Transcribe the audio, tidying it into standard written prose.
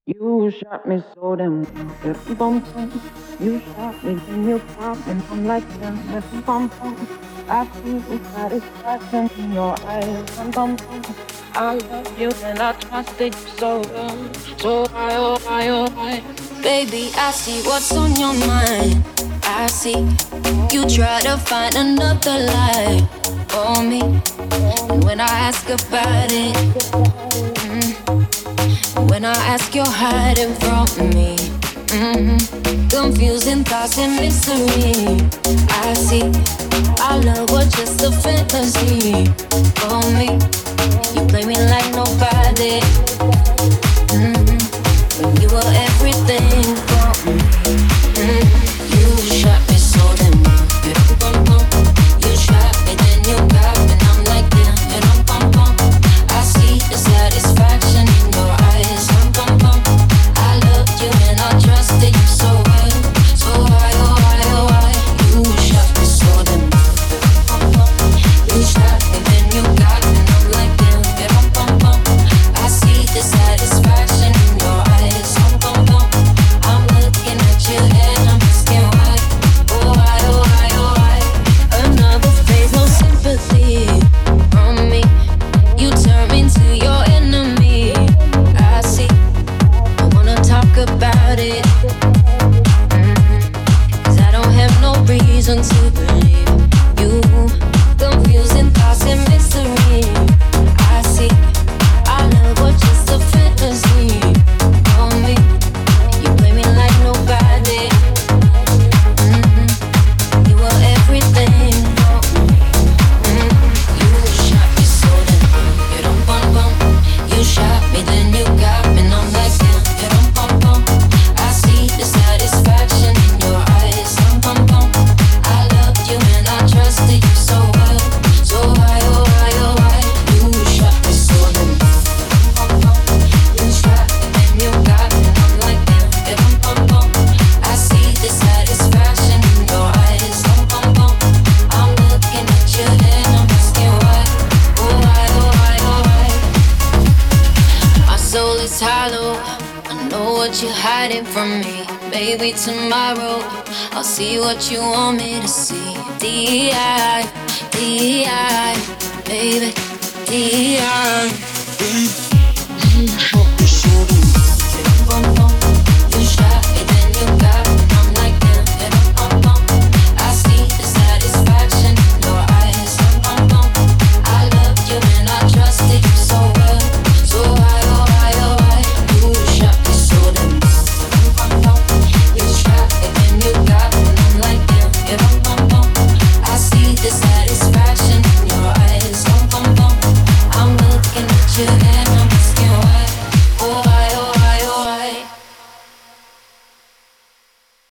You shot me so damn well. Bum, bum. You shot me, then you popped, and I'm like, damn, bum, bum. I see the satisfaction in your eyes. Bum, bum, bum. I love you and I trusted you so well. So why, oh, why, oh, why? Baby, I see what's on your mind. I see you try to find another lie for me. And when I ask about it, when I ask, you're hiding from me. Confusing thoughts and mystery. I see our love was just a fantasy for me. You play me like nobody. When you were everything for me. You shot me so damn well. You shot me, then you got me, and I'm like damn. I see the satisfaction in your eyes. I loved you and I trusted you so well. So why, oh why, oh why? You shot me so damn well. You shot me, then you got me, and I'm like damn. I see the satisfaction in your eyes. I'm looking at you and I'm asking why. Oh why, oh why, oh why? Another phase, no sympathy from me. You turn me to your enemy. I see. I wanna talk about it. 'Cause I don't have no reason to believe you. Confusing thoughts and mystery. I see. Our love was just a fantasy for me. You play me like nobody. You were everything for me. You shot me so damn. You don't bum bum. You shot me, then you got me, and I'm like damn. You don't bum bum. I see the satisfaction in your eyes. I loved you and I trusted you so well. So why, oh why, oh why? You shot me so damn. You shot me, then you got me, and I'm like damn. You don't bum bum. I see the satisfaction in your eyes. I'm looking at you and I'm asking why. Oh why, oh why, oh why? My soul is hollow. I know what you're hiding from me. Maybe tomorrow I'll see what you want me to see. DI, DI, baby, DI. You shot me so damn